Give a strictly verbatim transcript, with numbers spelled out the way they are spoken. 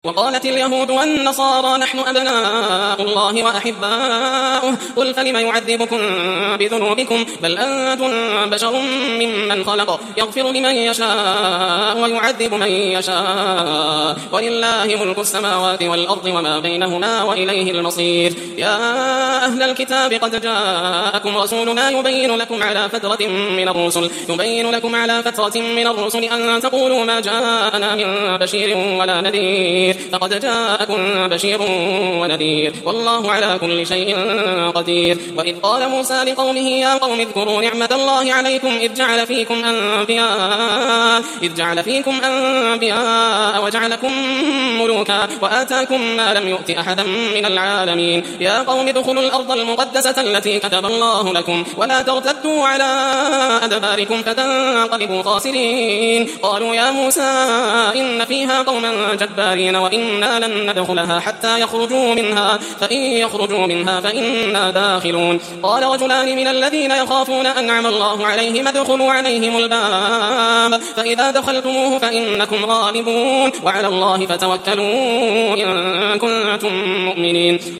وقالت اليهود والنصارى نحن أبناء الله وأحباؤه قل فلم يعذبكم بذنوبكم بل أنتم بشر ممن خلق يغفر لمن يشاء ويعذب من يشاء ولله ملك السماوات والأرض وما بينهما وإليه المصير. يا أهل الكتاب قد جاءكم رسولنا يبين لكم على فترة من الرسل يبين لكم على فترة من الرسل أن تقولوا ما جاءنا من بشير ولا نذير فقد جاءكم بشير ونذير والله على كل شيء قدير. وإذ قال موسى لقومه يا قوم اذكروا نعمة الله عليكم إذ جعل فيكم أنبياء إذ جعل فيكم أنبياء وجعلكم ملوكا وآتاكم ما لم يؤت أحدا من العالمين. يا قوم ادخلوا الأرض المقدسة التي كتب الله لكم ولا ترتدوا على أدباركم فتنقلبوا خاسرين. قالوا يا موسى إن فيها قوما جبارين وإنا لن ندخلها حتى يخرجوا منها فإن يخرجوا منها فإنا داخلون. قال رجلان من الذين يخافون أنعم الله عليهم ادخلوا عليهم الباب فإذا دخلتموه فإنكم غالبون وعلى الله فتوكلوا إن كنتم مؤمنين.